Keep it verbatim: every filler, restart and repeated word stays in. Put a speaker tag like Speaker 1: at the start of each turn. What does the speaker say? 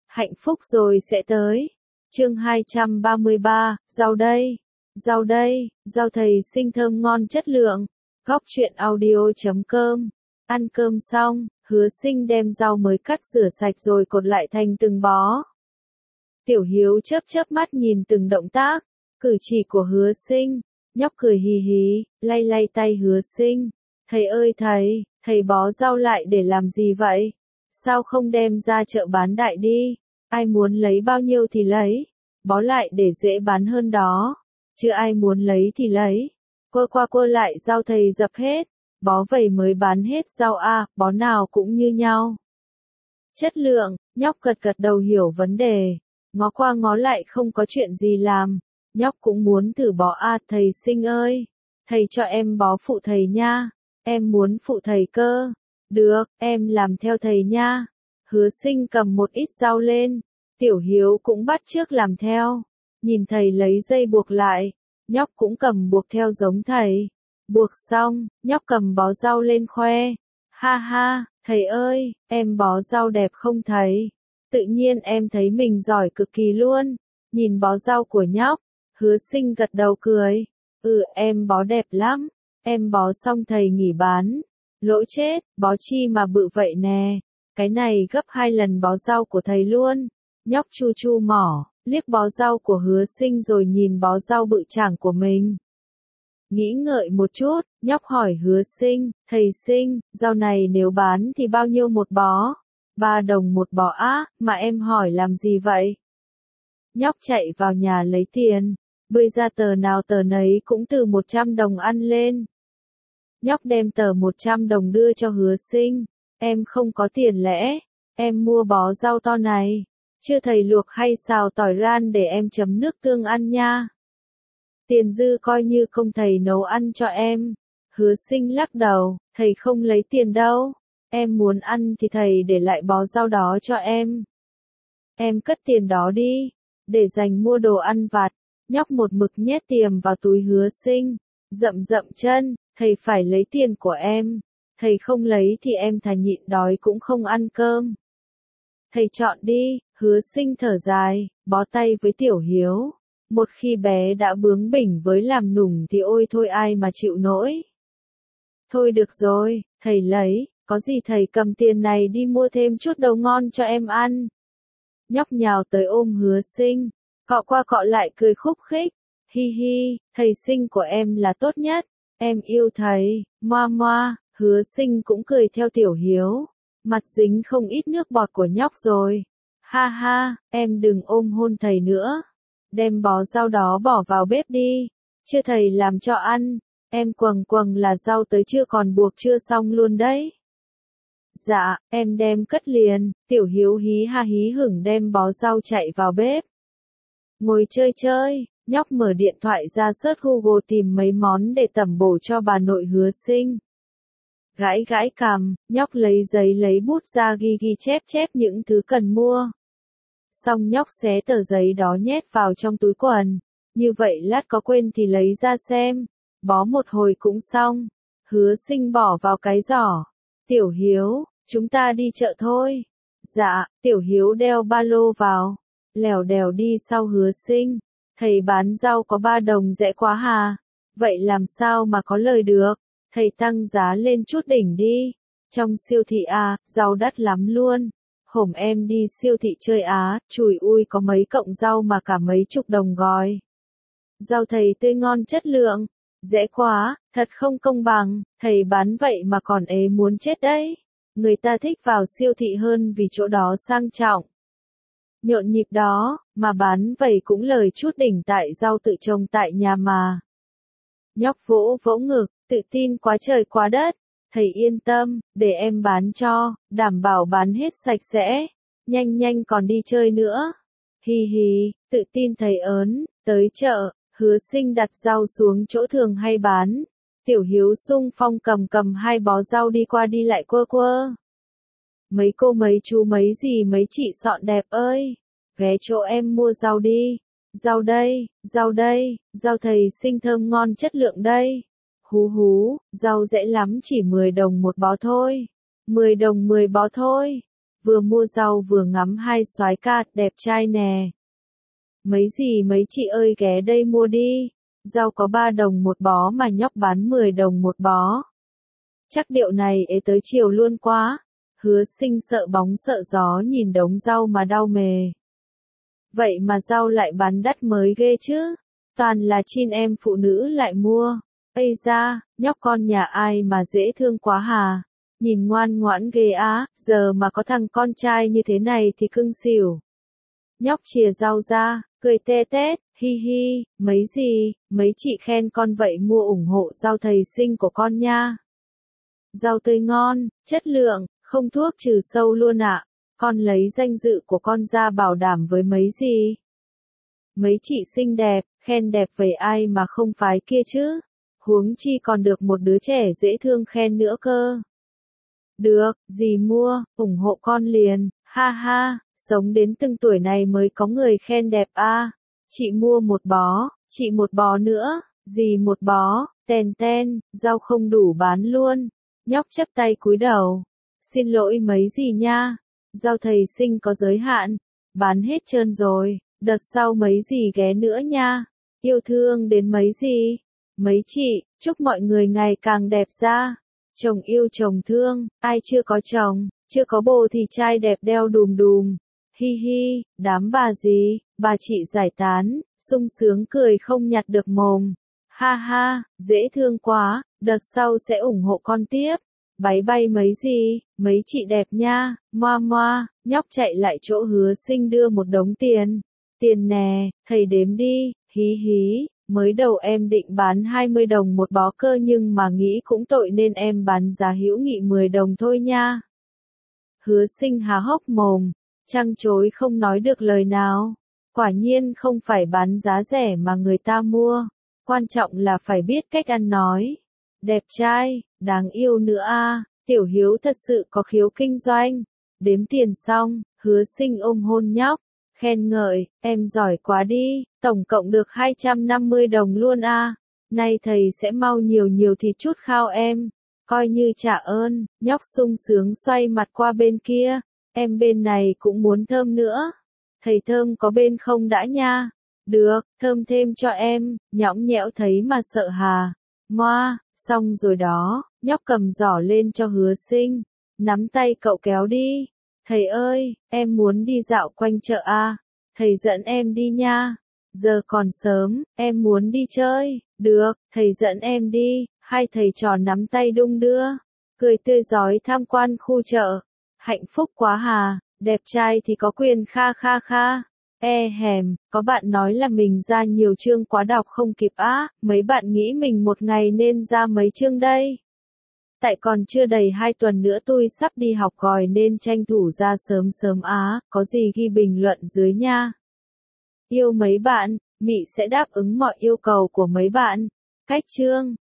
Speaker 1: hạnh phúc rồi sẽ tới. Chương hai trăm ba mươi ba, rau đây, rau đây, rau thầy sinh thơm ngon chất lượng. Góc truyện audio chấm com. Ăn cơm xong, Hứa Sinh đem rau mới cắt rửa sạch rồi cột lại thành từng bó. Tiểu Hiếu chớp chớp mắt nhìn từng động tác, cử chỉ của Hứa Sinh, nhóc cười hì hí, lay lay tay Hứa Sinh. Thầy ơi thầy, thầy bó rau lại để làm gì vậy? Sao không đem ra chợ bán đại đi? Ai muốn lấy bao nhiêu thì lấy, bó lại để dễ bán hơn đó. Chứ ai muốn lấy thì lấy. Quơ qua quơ lại rau thầy dập hết, bó vầy mới bán hết rau a, bó nào cũng như nhau. Chất lượng, nhóc gật gật đầu hiểu vấn đề, ngó qua ngó lại không có chuyện gì làm, nhóc cũng muốn thử bó a. Thầy Sinh ơi, thầy cho em bó phụ thầy nha, em muốn phụ thầy cơ. Được, em làm theo thầy nha. Hứa Sinh cầm một ít rau lên, Tiểu Hiếu cũng bắt chước làm theo. Nhìn thầy lấy dây buộc lại, nhóc cũng cầm buộc theo giống thầy. Buộc xong, nhóc cầm bó rau lên khoe. Ha ha, thầy ơi, em bó rau đẹp không thầy? Tự nhiên em thấy mình giỏi cực kỳ luôn. Nhìn bó rau của nhóc, Hứa Sinh gật đầu cười. Ừ, em bó đẹp lắm. Em bó xong thầy nghỉ bán. Lỗi chết, bó chi mà bự vậy nè. Cái này gấp hai lần bó rau của thầy luôn. Nhóc chu chu mỏ, liếc bó rau của Hứa Sinh rồi nhìn bó rau bự chảng của mình. Nghĩ ngợi một chút, nhóc hỏi Hứa Sinh, thầy Sinh, rau này nếu bán thì bao nhiêu một bó? Ba đồng một bó á, mà em hỏi làm gì vậy? Nhóc chạy vào nhà lấy tiền, bươi ra tờ nào tờ nấy cũng từ một trăm đồng ăn lên. Nhóc đem tờ một trăm đồng đưa cho Hứa Sinh, em không có tiền lẽ, em mua bó rau to này, chưa thầy luộc hay xào tỏi ran để em chấm nước tương ăn nha. Tiền dư coi như không thầy nấu ăn cho em. Hứa Sinh lắc đầu, thầy không lấy tiền đâu, em muốn ăn thì thầy để lại bó rau đó cho em. Em cất tiền đó đi, để dành mua đồ ăn vặt. Nhóc một mực nhét tiền vào túi Hứa Sinh, dậm dậm chân, thầy phải lấy tiền của em, thầy không lấy thì em thà nhịn đói cũng không ăn cơm. Thầy chọn đi. Hứa Sinh thở dài, bó tay với Tiểu Hiếu. Một khi bé đã bướng bỉnh với làm nùng thì ôi thôi ai mà chịu nổi. Thôi được rồi, thầy lấy, có gì thầy cầm tiền này đi mua thêm chút đồ ngon cho em ăn. Nhóc nhào tới ôm Hứa Sinh, cọ qua cọ lại cười khúc khích. Hi hi, thầy Sinh của em là tốt nhất, em yêu thầy, moa moa. Hứa Sinh cũng cười theo Tiểu Hiếu, mặt dính không ít nước bọt của nhóc rồi. Ha ha, em đừng ôm hôn thầy nữa. Đem bó rau đó bỏ vào bếp đi, chưa thầy làm cho ăn. Em quầng quầng là rau tới chưa còn buộc chưa xong luôn đấy. Dạ, em đem cất liền. Tiểu Hiếu hí ha hí hửng đem bó rau chạy vào bếp. Ngồi chơi chơi, nhóc mở điện thoại ra search Google tìm mấy món để tẩm bổ cho bà nội Hứa Sinh. Gãi gãi cằm, nhóc lấy giấy lấy bút ra ghi ghi chép chép những thứ cần mua. Xong nhóc xé tờ giấy đó nhét vào trong túi quần. Như vậy lát có quên thì lấy ra xem. Bó một hồi cũng xong. Hứa Sinh bỏ vào cái giỏ. Tiểu Hiếu, chúng ta đi chợ thôi. Dạ, Tiểu Hiếu đeo ba lô vào, lèo đèo đi sau Hứa Sinh. Thầy bán rau có ba đồng rẻ quá hà? Vậy làm sao mà có lời được? Thầy tăng giá lên chút đỉnh đi. Trong siêu thị à, rau đắt lắm luôn. Hôm em đi siêu thị chơi á, chùi ui có mấy cọng rau mà cả mấy chục đồng gói. Rau thầy tươi ngon chất lượng, rẻ quá, thật không công bằng, thầy bán vậy mà còn ế muốn chết đấy. Người ta thích vào siêu thị hơn vì chỗ đó sang trọng. Nhộn nhịp đó, mà bán vậy cũng lời chút đỉnh tại rau tự trồng tại nhà mà. Nhóc vỗ vỗ ngực, tự tin quá trời quá đất. Thầy yên tâm, để em bán cho, đảm bảo bán hết sạch sẽ. Nhanh nhanh còn đi chơi nữa. Hi hi, tự tin thầy ớn. Tới chợ, Hứa Sinh đặt rau xuống chỗ thường hay bán. Tiểu Hiếu xung phong cầm cầm hai bó rau đi qua đi lại quơ quơ. Mấy cô mấy chú mấy gì mấy chị sọn đẹp ơi, ghé chỗ em mua rau đi. Rau đây, rau đây, rau thầy Sinh thơm ngon chất lượng đây. Hú hú, rau rẻ lắm chỉ mười đồng một bó thôi. mười đồng mười bó thôi. vừa mua rau vừa ngắm hai soái ca, đẹp trai nè. Mấy gì mấy chị ơi ghé đây mua đi, rau có ba đồng một bó mà nhóc bán mười đồng một bó. Chắc điệu này ế tới chiều luôn quá. Hứa Sinh sợ bóng sợ gió nhìn đống rau mà đau mề. Vậy mà rau lại bán đắt mới ghê chứ. Toàn là chin em phụ nữ lại mua. Ây da, nhóc con nhà ai mà dễ thương quá hà. Nhìn ngoan ngoãn ghê á, giờ mà có thằng con trai như thế này thì cưng xỉu. Nhóc chìa rau ra, cười tê tét, hi hi, mấy gì, mấy chị khen con vậy mua ủng hộ rau thầy sinh của con nha. Rau tươi ngon, chất lượng, không thuốc trừ sâu luôn ạ. Con lấy danh dự của con ra bảo đảm với mấy gì. Mấy chị xinh đẹp, khen đẹp về ai mà không phái kia chứ. Huống chi còn được một đứa trẻ dễ thương khen nữa cơ. Được, dì mua, ủng hộ con liền, ha ha, sống đến từng tuổi này mới có người khen đẹp a. À. Chị mua một bó, chị một bó nữa, dì một bó, tèn ten, rau không đủ bán luôn. Nhóc chắp tay cúi đầu. Xin lỗi mấy gì nha, rau thầy sinh có giới hạn, bán hết trơn rồi, đợt sau mấy gì ghé nữa nha. Yêu thương đến mấy gì. Mấy chị, chúc mọi người ngày càng đẹp ra. Chồng yêu chồng thương, ai chưa có chồng, chưa có bồ thì trai đẹp đeo đùm đùm. Hi hi, đám bà gì, bà chị giải tán, sung sướng cười không nhặt được mồm. Ha ha, dễ thương quá, đợt sau sẽ ủng hộ con tiếp. Bái bay mấy gì, mấy chị đẹp nha, moa moa, nhóc chạy lại chỗ Hứa Sinh đưa một đống tiền. Tiền nè, thầy đếm đi, hí hí. Mới đầu em định bán hai mươi đồng một bó cơ nhưng mà nghĩ cũng tội nên em bán giá hữu nghị mười đồng thôi nha. Hứa Sinh há hốc mồm, trăng trối không nói được lời nào. Quả nhiên không phải bán giá rẻ mà người ta mua, quan trọng là phải biết cách ăn nói. Đẹp trai, đáng yêu nữa a, Tiểu Hiếu thật sự có khiếu kinh doanh. Đếm tiền xong, Hứa Sinh ôm hôn nhóc. Khen ngợi, em giỏi quá đi, tổng cộng được hai trăm năm mươi đồng luôn a. À. Nay thầy sẽ mau nhiều nhiều thịt chút khao em, coi như trả ơn. Nhóc sung sướng xoay mặt qua bên kia, em bên này cũng muốn thơm nữa. Thầy thơm có bên không đã nha? Được, thơm thêm cho em, nhõng nhẽo thấy mà sợ hà. Moa, xong rồi đó, nhóc cầm giỏ lên cho Hứa Sinh, nắm tay cậu kéo đi. Thầy ơi, em muốn đi dạo quanh chợ a, thầy dẫn em đi nha. Giờ còn sớm, em muốn đi chơi. Được, thầy dẫn em đi. Hai thầy trò nắm tay đung đưa, cười tươi rói tham quan khu chợ. Hạnh phúc quá hà, đẹp trai thì có quyền kha kha kha. E hèm, có bạn nói là mình ra nhiều chương quá đọc không kịp á, mấy bạn nghĩ mình một ngày nên ra mấy chương đây? Tại còn chưa đầy hai tuần nữa tôi sắp đi học còi nên tranh thủ ra sớm sớm á, có gì ghi bình luận dưới nha. Yêu mấy bạn, Mị sẽ đáp ứng mọi yêu cầu của mấy bạn. Cách chương